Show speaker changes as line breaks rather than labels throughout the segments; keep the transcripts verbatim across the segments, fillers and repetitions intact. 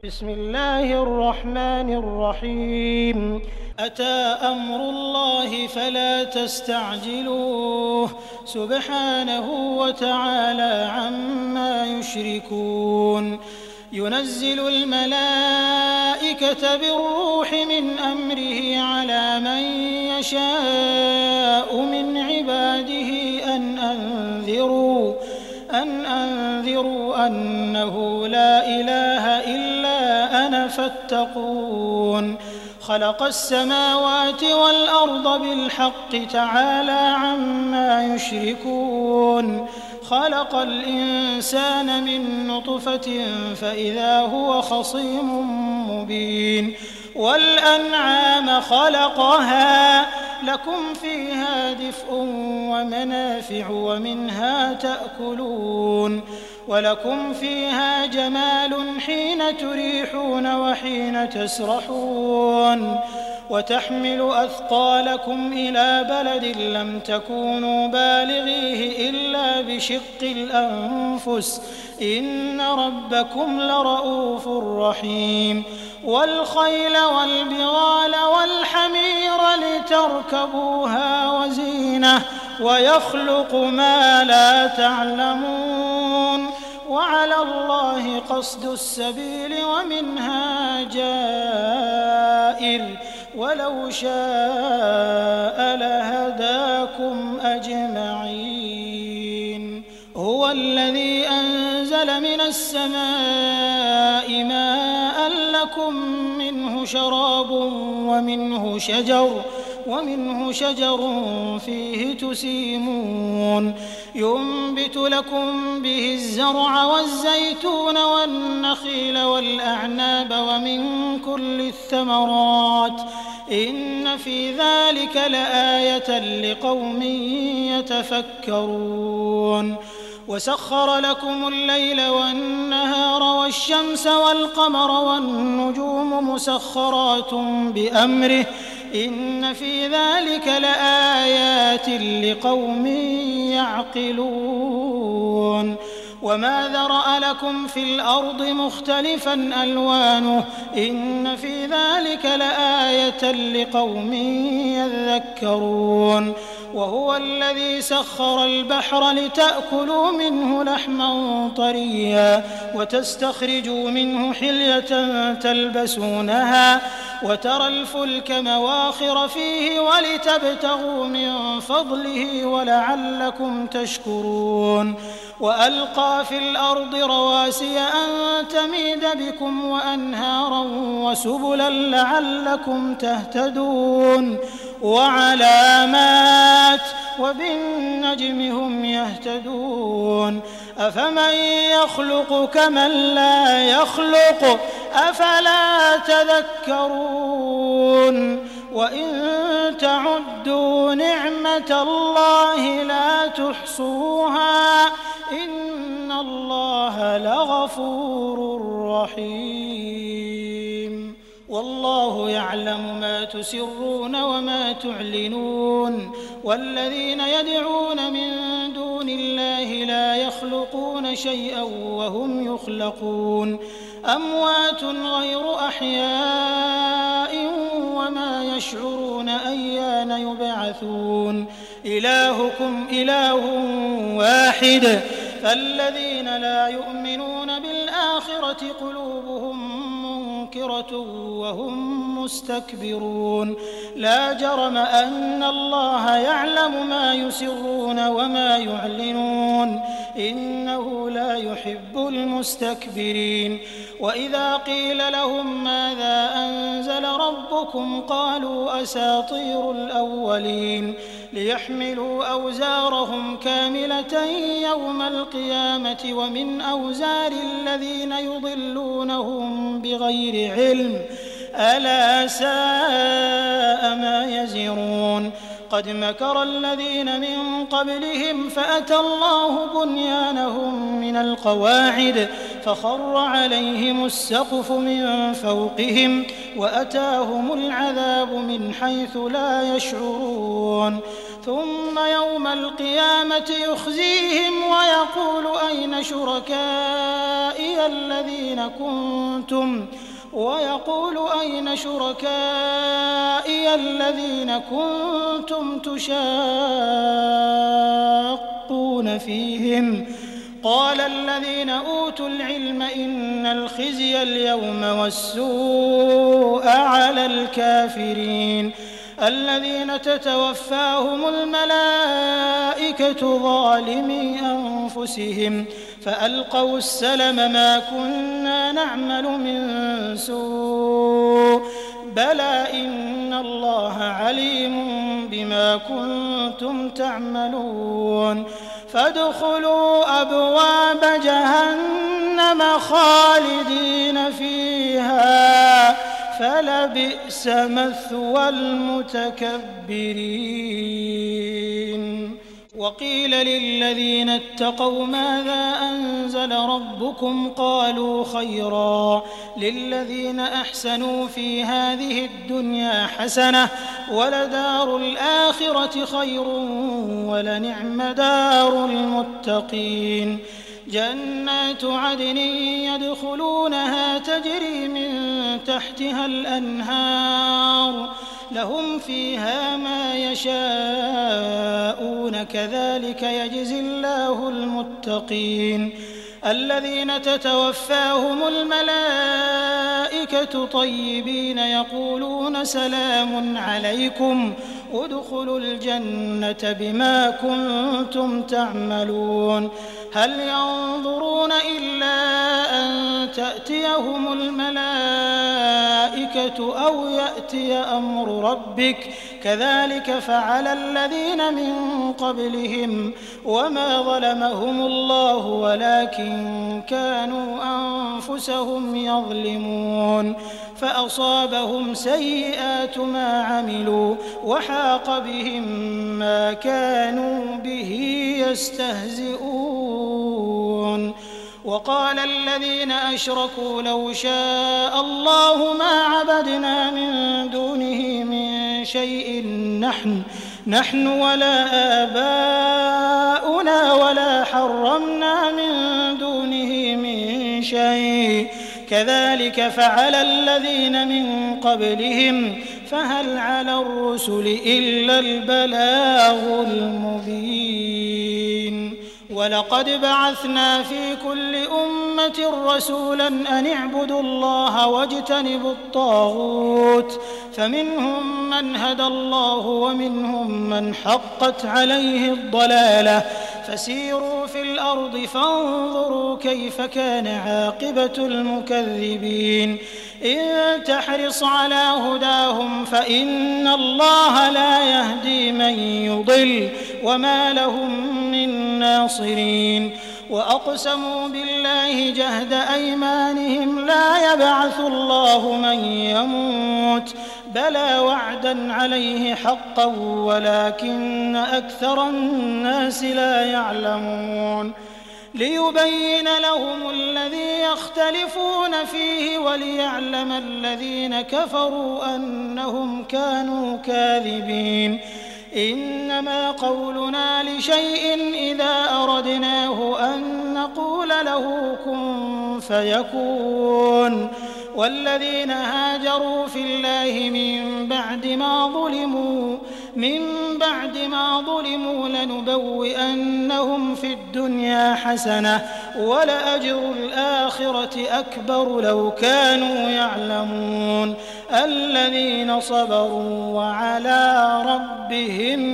بسم الله الرحمن الرحيم أتى أمر الله فلا تستعجلوه سبحانه وتعالى عما يشركون ينزل الملائكة بالروح من أمره على من يشاء من عباده أن أنذروا أن أنذروا أنه لا إله إلا أنا فاتقون خلق السماوات والأرض بالحق تعالى عما يشركون خلق الإنسان من نطفة فإذا هو خصيم مبين والأنعام خلقها لكم فيها دفء ومنافع ومنها تأكلون ولكم فيها جمال حين تريحون وحين تسرحون وتحمل أثقالكم إلى بلد لم تكونوا بالغيه إلا بشق الأنفس إن ربكم لرؤوف رحيم والخيل والبغال والحمير لتركبوها وزينة ويخلق ما لا تعلمون وعلى الله قصد السبيل ومنها جائر ولو شاء لهداكم أجمعين هو الذي أنزل من السماء ماء لكم منه شراب ومنه شجر ومنه شجر فيه تسيمون ينبت لكم به الزرع والزيتون والنخيل والأعناب ومن كل الثمرات إن في ذلك لآية لقوم يتفكرون وسخر لكم الليل والنهار والشمس والقمر والنجوم مسخرات بأمره إن في ذلك لآيات لقوم يعقلون وما ذرأ لكم في الأرض مختلفا ألوانه إن في ذلك لآية لقوم يذكرون وهو الذي سخر البحر لتأكلوا منه لحما طريا وتستخرجوا منه حلية تلبسونها وترى الفلك مواخر فيه ولتبتغوا من فضله ولعلكم تشكرون وألقى في الأرض رواسي أن تميد بكم وأنهارا وسبلا لعلكم تهتدون وعلامات وبالنجم هم يهتدون أفمن يخلق كمن لا يخلق أفلا تذكرون وإن تعدوا نعمة الله لا تحصوها إن الله لغفور رحيم والله يعلم ما تسرون وما تعلنون والذين يدعون من دون الله لا يخلقون شيئا وهم يخلقون أموات غير أحياء وما يشعرون أيان يبعثون إلهكم إله واحد فالذين لا يؤمنون بالآخرة قلوبهم منكرة وهم مستكبرون لا جرم أن الله يعلم ما يسرون وما يعلنون إنه لا يحب المستكبرين وإذا قيل لهم ماذا أنزل ربكم قالوا أساطير الأولين ليحملوا أوزارهم كاملة يوم القيامة ومن أوزار الذين يضلونهم بغير علم ألا ساء ما يزرون قد مكر الذين من قبلهم فأتى الله بنيانهم من القواعد فخر عليهم السقف من فوقهم وأتاهم العذاب من حيث لا يشعرون ثم يوم القيامة يخزيهم ويقول أين شركائي الذين كنتم ويقول أين شركائي الذين كنتم تشاقون فيهم قال الذين أوتوا العلم إن الخزي اليوم والسوء على الكافرين الذين تتوفاهم الملائكة ظالمي أنفسهم فألقوا السلم ما كنا نعمل من سوء بلى إن الله عليم بما كنتم تعملون فادخلوا أبواب جهنم خالدين فيها فلبئس مثوى المتكبرين وقيل للذين اتقوا ماذا أنزل ربكم قالوا خيرا للذين أحسنوا في هذه الدنيا حسنة ولدار الآخرة خير ولنعم دار المتقين جنات عدن يدخلونها تجري من تحتها الأنهار لهم فيها ما يشاءون كذلك يجزي الله المتقين الذين تتوفاهم الملائكة طيبين يقولون سلام عليكم ادخلوا الجنة بما كنتم تعملون هل ينظرون إلا أن تأتيهم الملائكة أو يأتي أمر ربك كذلك فعل الذين من قبلهم وما ظلمهم الله ولكن كانوا أنفسهم يظلمون فأصابهم سيئات ما عملوا وحاق بهم ما كانوا به يستهزئون وقال الذين أشركوا لو شاء الله ما عبدنا من دونه من شيء نحن نحن ولا آباؤنا ولا حرمنا من دونه من شيء كذلك فعل الذين من قبلهم فهل على الرسل إلا البلاغ المبين ولقد بعثنا في كل أمة رسولا أن اعبدوا الله واجتنبوا الطاغوت فمنهم من هدى الله ومنهم من حقت عليه الضلالة فسيروا في الأرض فانظروا كيف كان عاقبة المكذبين إن تحرص على هداهم فإن الله لا يهدي من يضل وما لهم من ناصرين وأقسموا بالله جهد أيمانهم لا يبعث الله من يموت بلى وعدا عليه حقا ولكن أكثر الناس لا يعلمون ليبين لهم الذي يختلفون فيه وليعلم الذين كفروا أنهم كانوا كاذبين إنما قولنا لشيء إذا أردناه أن نقول له كن فيكون والذين هاجروا في الله من بعد ما ظلموا من بعد ما ظلموا لنبوئنهم في الدنيا حسنة ولأجر الآخرة أكبر لو كانوا يعلمون الذين صبروا وعلى ربهم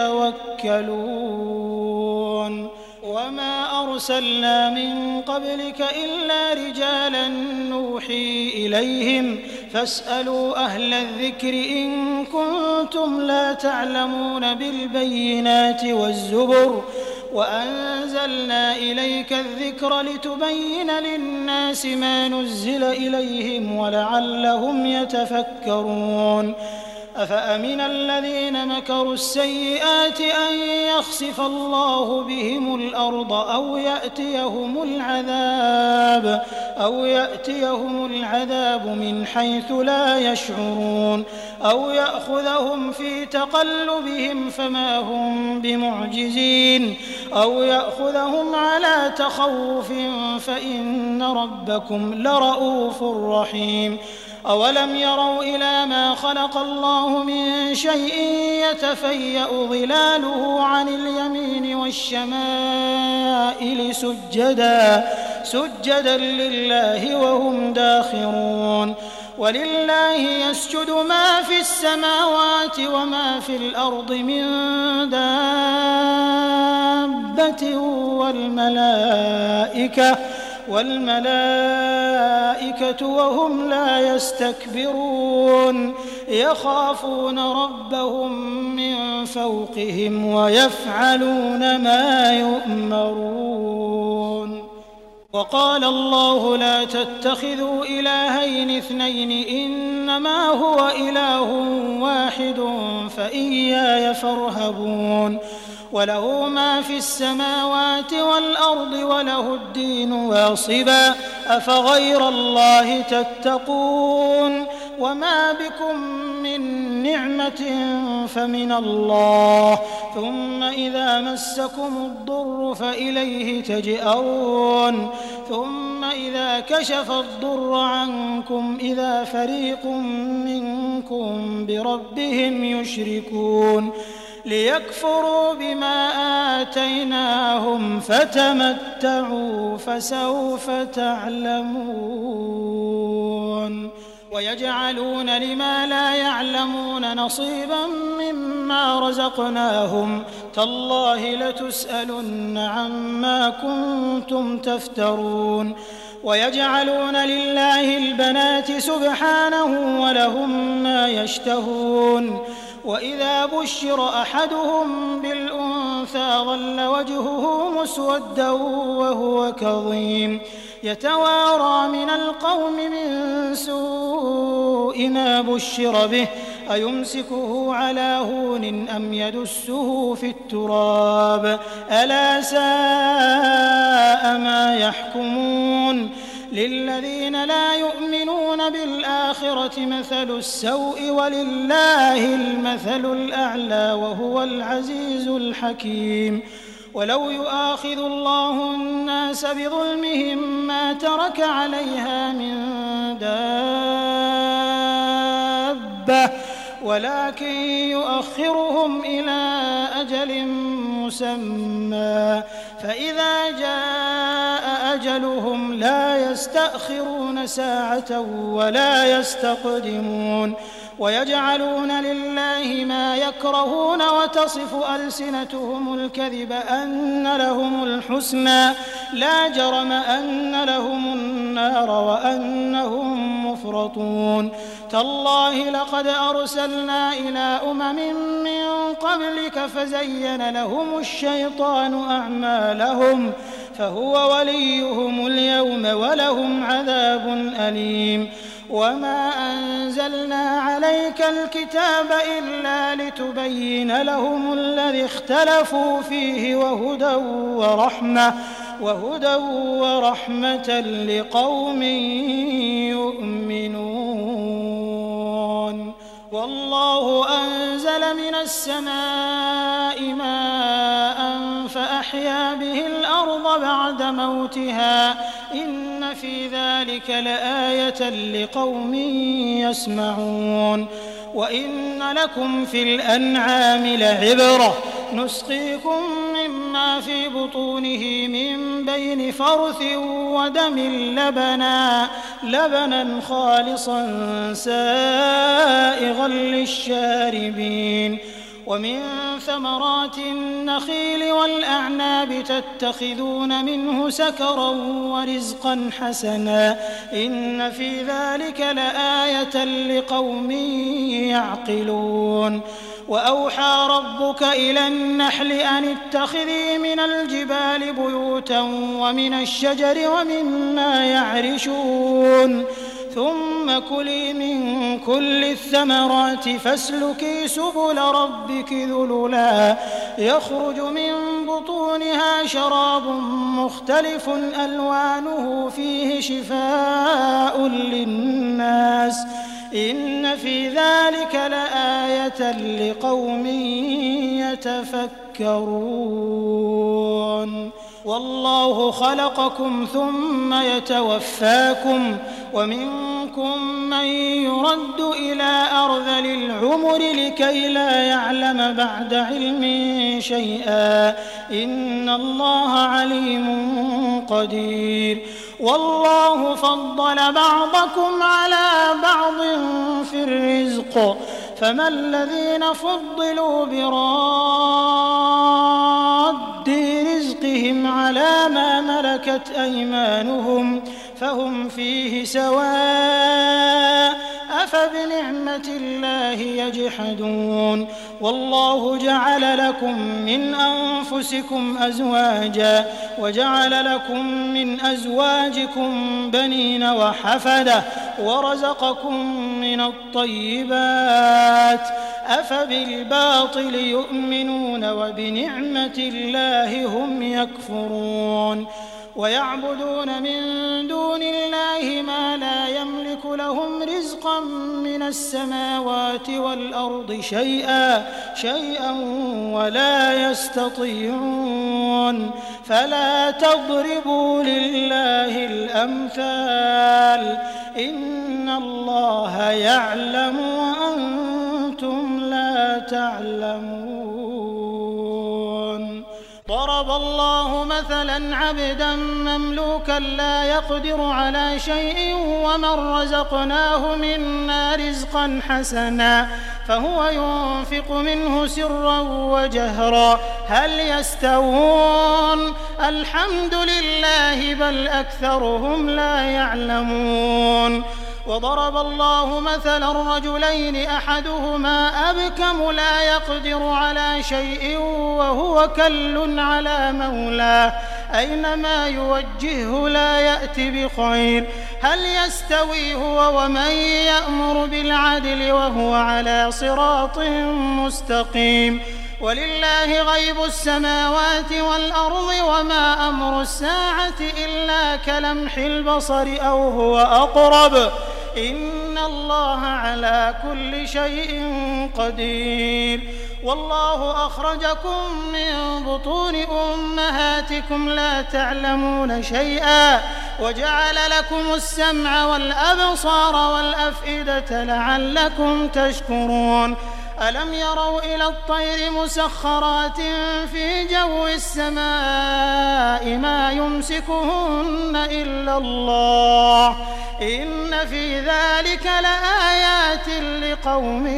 يتوكلون وما أرسلنا من قبلك إلا رجالا نوحي إليهم فاسألوا أهل الذكر إن كنتم لا تعلمون بالبينات والزبر وأنزلنا إليك الذكر لتبين للناس ما نزل إليهم ولعلهم يتفكرون أفأمن الذين مكروا السيئات أن يخسف الله بهم الأرض أو يأتيهم العذاب أو يأتيهم العذاب من حيث لا يشعرون أو يأخذهم في تقلبهم فما هم بمعجزين أو يأخذهم على تخوف فإن ربكم لرؤوف رحيم أولم يروا إلى ما خلق الله من شيء يتفيأ ظلاله عن اليمين والشمائل سجدا سجدا لله وهم داخرون ولله يسجد ما في السماوات وما في الأرض من دابة والملائكة والملائكة وهم لا يستكبرون يخافون ربهم من فوقهم ويفعلون ما يؤمرون وقال الله لا تتخذوا إلهين اثنين إنما هو إله واحد فإياي فارهبون وله ما في السماوات والأرض وله الدين واصبا أفغير الله تتقون وما بكم من نعمة فمن الله ثم إذا مسكم الضر فإليه تجأرون ثم إذا كشف الضر عنكم إذا فريق منكم بربهم يشركون ليكفروا بما آتيناهم فتمتعوا فسوف تعلمون ويجعلون لما لا يعلمون نصيبا مما رزقناهم تالله لتسألن عما كنتم تفترون ويجعلون لله البنات سبحانه ولهم ما يشتهون وإذا بشر أحدهم بالأنثى ظل وجهه مسودا وهو كظيم يتوارى من القوم من سوء ما بشر به أيمسكه على هون أم يدسه في التراب ألا ساء ما يحكمون للذين لا يؤمنون بالآخرة مثل السوء ولله المثل الأعلى وهو العزيز الحكيم ولو يؤاخذ الله الناس بظلمهم ما ترك عليها من دابة ولكن يؤخرهم إلى أجل مسمى فإذا جاء أجلهم لا يستأخرون ساعة ولا يستقدمون ويجعلون لله ما يكرهون وتصف ألسنتهم الكذب أن لهم الحسنى لا جرم أن لهم النار وأنهم مفرطون تالله لقد أرسلنا إلى أمم من قبلك فزين لهم الشيطان أعمالهم فهو وليهم اليوم ولهم عذاب أليم وما أنزلنا عليك الكتاب إلا لتبين لهم الذي اختلفوا فيه وهدى ورحمة وهدى ورحمة لقوم يؤمنون والله أنزل من السماء ماء فأحيا به الأرض بعد موتها إن في ذلك لآية لقوم يسمعون وإن لكم في الأنعام لعبرة نسقيكم مما في بطونه من بين فرث ودم لبنا لبنا خالصا سائغا للشاربين ومن ثمرات النخيل والأعناب تتخذون منه سكرا ورزقا حسنا إن في ذلك لآية لقوم يعقلون وأوحى ربك إلى النحل أن اتخذي من الجبال بيوتا ومن الشجر ومما يعرشون ثم كلي من كل الثمرات فاسلكي سبل ربك ذللا يخرج من بطونها شراب مختلف ألوانه فيه شفاء للناس إن في ذلك لآية لقوم يتفكرون والله خلقكم ثم يتوفاكم ومنكم من يرد إلى أرذل العمر لكي لا يعلم بعد علم شيئا إن الله عليم قدير والله فضل بعضكم على بعض في الرزق فما الذين فضلوا براد رزقهم على ما ملكت أيمانهم فهم فيه سواء أفبنعمة الله يجحدون والله جعل لكم من أنفسكم أزواجا وجعل لكم من أزواجكم بنين وحفدة ورزقكم من الطيبات أفبالباطل يؤمنون وبنعمة الله هم يكفرون ويعبدون من دون الله ما لا يملك لهم رزقا من السماوات والأرض شيئا شيئا ولا يستطيعون فلا تضربوا لله الأمثال إن الله يعلم وأنتم لا تعلمون ضرب الله مثلا عبدا مملوكا لا يقدر على شيء ومن رزقناه منا رزقا حسنا فهو ينفق منه سرا وجهرا هل يستوون الحمد لله بل أكثرهم لا يعلمون وضرب الله مثلا رجلين أحدهما أبكم لا يقدر على شيء وهو كل على مولاه أينما يوجهه لا يأتي بخير هل يستوي هو ومن يأمر بالعدل وهو على صراط مستقيم ولله غيب السماوات والأرض وما أمر الساعة إلا كلمح البصر أو هو أقرب إن الله على كل شيء قدير والله أخرجكم من بطون أمهاتكم لا تعلمون شيئا وجعل لكم السمع والأبصار والأفئدة لعلكم تشكرون ألم يروا إلى الطير مسخرات في جو السماء ما يمسكهن إلا الله إن في ذلك لآيات لقوم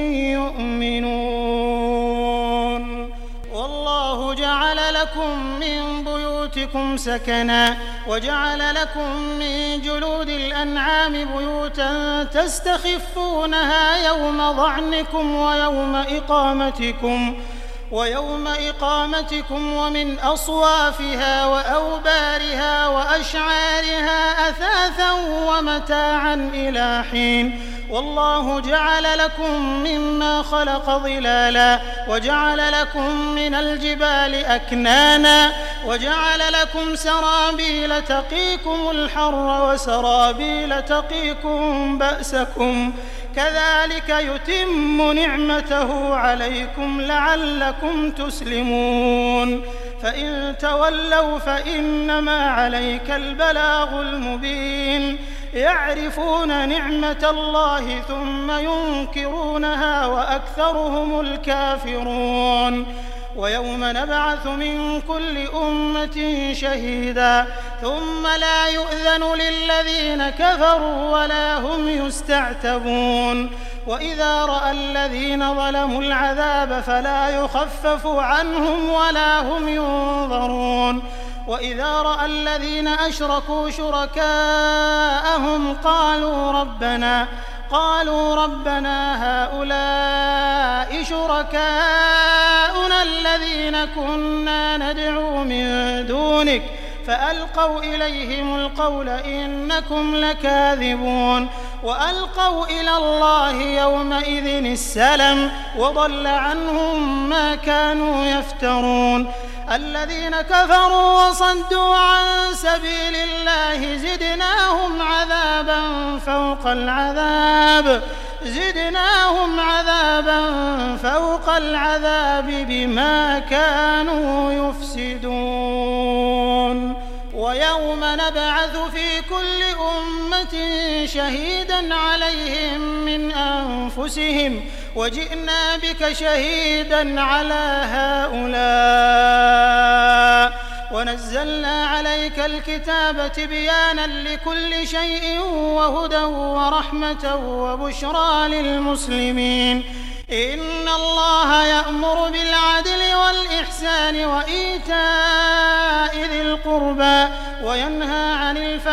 يؤمنون والله جعل لكم من بيوتكم سكنا وجعل لكم من جلود الأنعام بيوتا تستخفونها يوم ظعنكم ويوم إقامتكم ويوم إقامتكم ومن أصوافها وأوبارها وأشعارها أثاثا ومتاعا إلى حين والله جعل لكم مما خلق ظلالا وجعل لكم من الجبال أكنانا وجعل لكم سرابيل تقيكم الحر وسرابيل تقيكم بأسكم كذلك يتم نعمته عليكم لعلكم تسلمون فإن تولوا فإنما عليك البلاغ المبين يعرفون نعمة الله ثم ينكرونها وأكثرهم الكافرون ويوم نبعث من كل أمة شهيدا ثم لا يؤذن للذين كفروا ولا هم يستعتبون وإذا رأى الذين ظلموا العذاب فلا يخفف عنهم ولا هم ينظرون وإذا رأى الذين أشركوا شركاءهم قالوا ربنا قالوا ربنا هؤلاء شركاؤنا الذين كنا ندعو من دونك فألقوا إليهم القول إنكم لكاذبون وألقوا إلى الله يومئذ السلم وضل عنهم ما كانوا يفترون الذين كفروا وصدوا عن سبيل الله زدناهم عذابا فوق العذاب زدناهم عذابا فوق العذاب بما كانوا يفسدون ويوم نبعث في كل أمة شهيدا عليهم من أنفسهم وجئنا بك شهيدا على هؤلاء ونزلنا عليك الكتاب تبيانا لكل شيء وهدى ورحمة وبشرى للمسلمين إن الله يأمر بالعدل والإحسان وإيتاء ذي القربى وينهى عن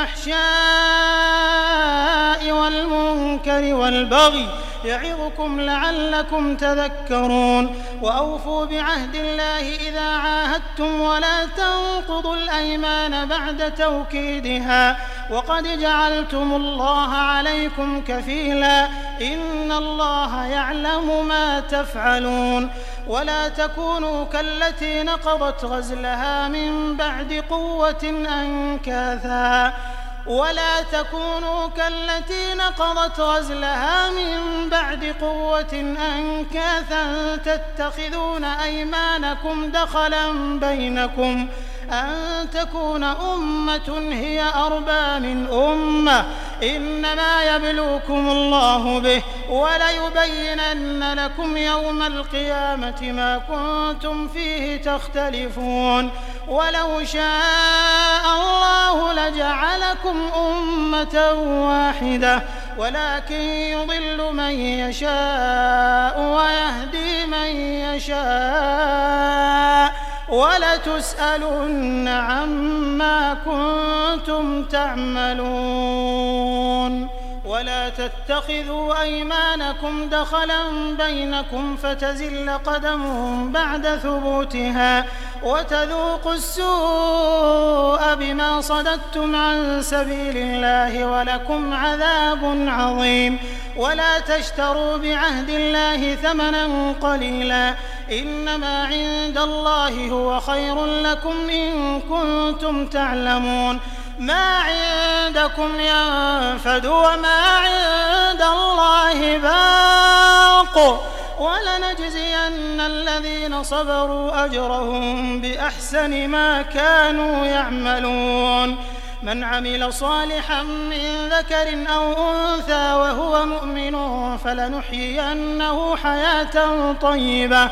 الفحشاء والمنكر والبغي يعظكم لعلكم تذكرون وأوفوا بعهد الله إذا عاهدتم ولا تنقضوا الأيمان بعد توكيدها وقد جعلتم الله عليكم كفيلا إن الله يعلم ما تفعلون ولا تكونوا كالتي نقضت غزلها من بعد قوة أنكاثا ولا تكونوا كالتي نقضت غزلها من بعد قوة أنكاثا تتخذون أيمانكم دخلا بينكم أن تكون أمة هي أربى من أمة إنما يبلوكم الله به وليبينن لكم يوم القيامة ما كنتم فيه تختلفون ولو شاء الله لجعلكم أمة واحدة ولكن يضل من يشاء ويهدي من يشاء ولتسألن عما كنتم تعملون ولا تتخذوا أيمانكم دخلا بينكم فتزل قدم بعد ثبوتها وتذوقوا السوء بما صددتم عن سبيل الله ولكم عذاب عظيم ولا تشتروا بعهد الله ثمنا قليلا إنما عند الله هو خير لكم إن كنتم تعلمون ما عندكم ينفد وما عند الله باق ولنجزين الذين صبروا أجرهم بأحسن ما كانوا يعملون من عمل صالحا من ذكر أو أنثى وهو مؤمن فلنحيينه حياة طيبة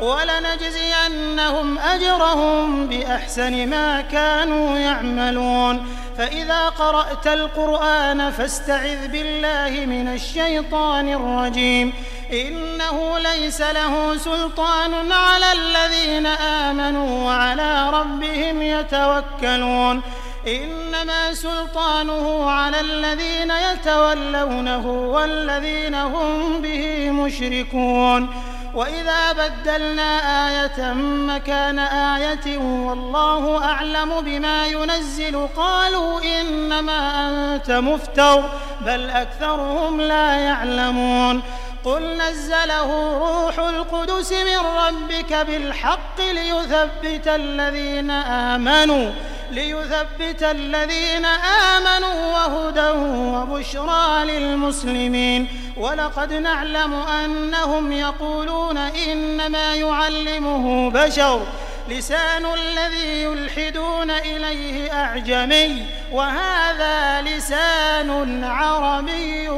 ولنجزينهم أجرهم بأحسن ما كانوا يعملون فإذا قرأت القرآن فاستعذ بالله من الشيطان الرجيم إنه ليس له سلطان على الذين آمنوا وعلى ربهم يتوكلون إنما سلطانه على الذين يتولونه والذين هم به مشركون وإذا بدلنا آية مكان آية والله أعلم بما ينزل قالوا إنما أنت مفتر بل أكثرهم لا يعلمون قل نزله روح القدس من ربك بالحق ليثبت الذين آمنوا ليثبت الذين آمنوا وهدى وبشرى للمسلمين ولقد نعلم أنهم يقولون إنما يعلمه بشر لسان الذي يلحدون إليه أعجمي وهذا لسان عربي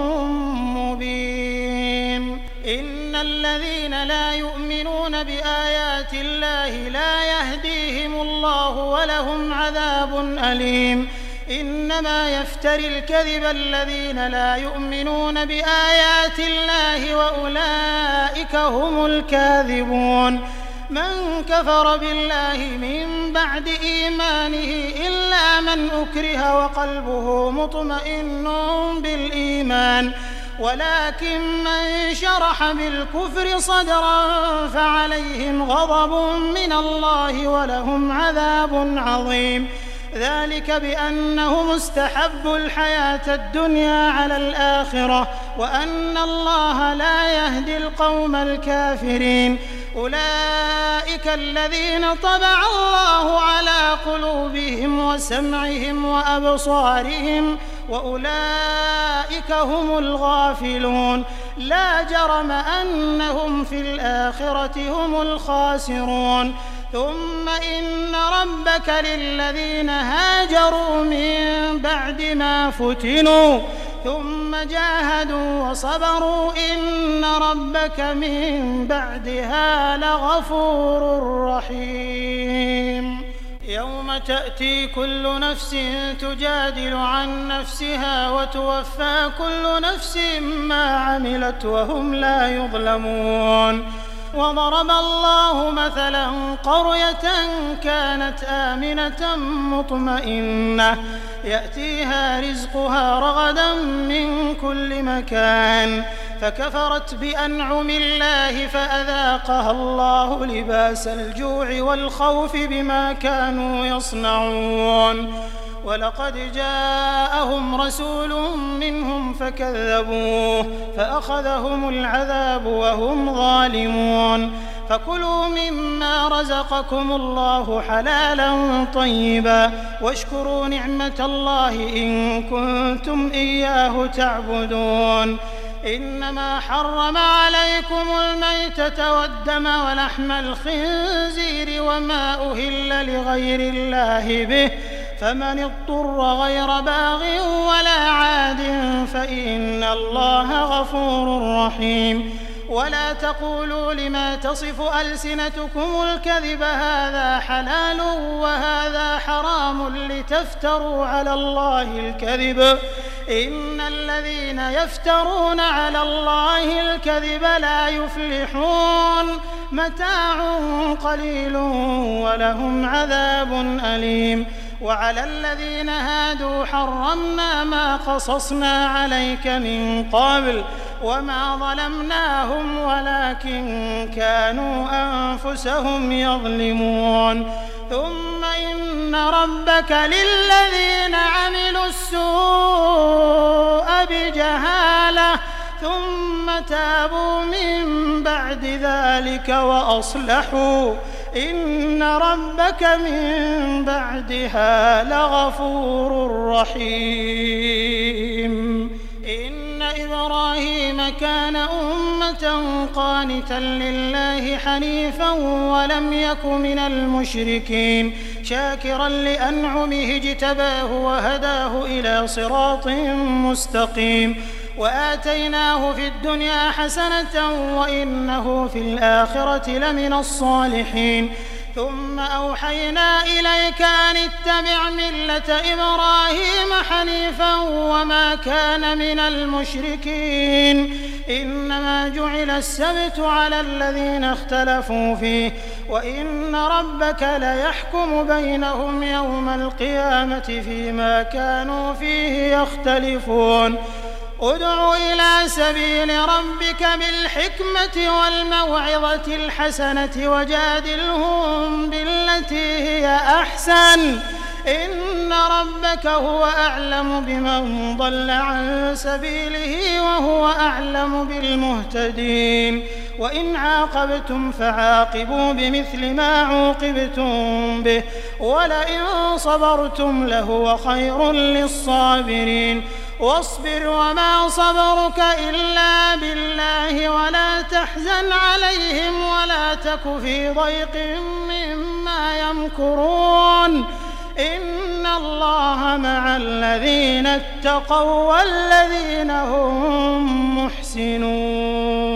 مبين إن الذين لا يؤمنون بآيات الله لا يهديهم الله ولهم عذاب أليم إنما يفتري الكذب الذين لا يؤمنون بآيات الله وأولئك هم الكاذبون من كفر بالله من بعد إيمانه إلا من أكره وقلبه مطمئن بالإيمان ولكن من شرح بالكفر صدرا فعليهم غضب من الله ولهم عذاب عظيم ذلك بأنهم استحبوا الحياة الدنيا على الآخرة وأن الله لا يهدي القوم الكافرين. أولئك الذين طبع الله على قلوبهم وسمعهم وأبصارهم وأولئك هم الغافلون. لا جرم أنهم في الآخرة هم الخاسرون. ثم إن ربك للذين هاجروا من بعد ما فتنوا ثم جاهدوا وصبروا إن ربك من بعدها لغفور رحيم. يوم تأتي كل نفس تجادل عن نفسها وتوفى كل نفس ما عملت وهم لا يظلمون. وضرب الله مثلا قرية كانت آمنة مطمئنة يأتيها رزقها رغدا من كل مكان فكفرت بأنعم الله فأذاقها الله لباس الجوع والخوف بما كانوا يصنعون. ولقد جاءهم رسول منهم فكذبوه فأخذهم العذاب وهم ظالمون. فكلوا مما رزقكم الله حلالا طيبا واشكروا نعمة الله إن كنتم إياه تعبدون. إنما حرم عليكم الميتة والدم ولحم الخنزير وما أهل لغير الله به فمن اضطر غير باغ ولا عاد فإن الله غفور رحيم. ولا تقولوا لما تصف ألسنتكم الكذب هذا حلال وهذا حرام لتفتروا على الله الكذب إن الذين يفترون على الله الكذب لا يفلحون. متاع قليل ولهم عذاب أليم. وعلى الذين هادوا حرمنا ما قصصنا عليك من قبل وما ظلمناهم ولكن كانوا أنفسهم يظلمون. ثم إن ربك للذين عملوا السوء بجهالة ثم تابوا من بعد ذلك وأصلحوا إن ربك من بعدها لغفور رحيم. إن إبراهيم كان أمة قانتا لله حنيفا ولم يك من المشركين شاكرا لأنعمه اجتباه وهداه إلى صراط مستقيم. وآتيناه في الدنيا حسنة وإنه في الآخرة لمن الصالحين. ثم أوحينا إليك أن اتبع ملة إبراهيم حنيفا وما كان من المشركين. إنما جعل السبت على الذين اختلفوا فيه وإن ربك ليحكم بينهم يوم القيامة فيما كانوا فيه يختلفون. ادع إلى سبيل ربك بالحكمة والموعظة الحسنة وجادلهم بالتي هي أحسن إن ربك هو أعلم بمن ضل عن سبيله وهو أعلم بالمهتدين. وإن عاقبتم فعاقبوا بمثل ما عوقبتم به ولئن صبرتم لهو خير للصابرين. واصبر وما صبرك إلا بالله ولا تحزن عليهم ولا تك في ضيق مما يمكرون. إن الله مع الذين اتقوا والذين هم محسنون.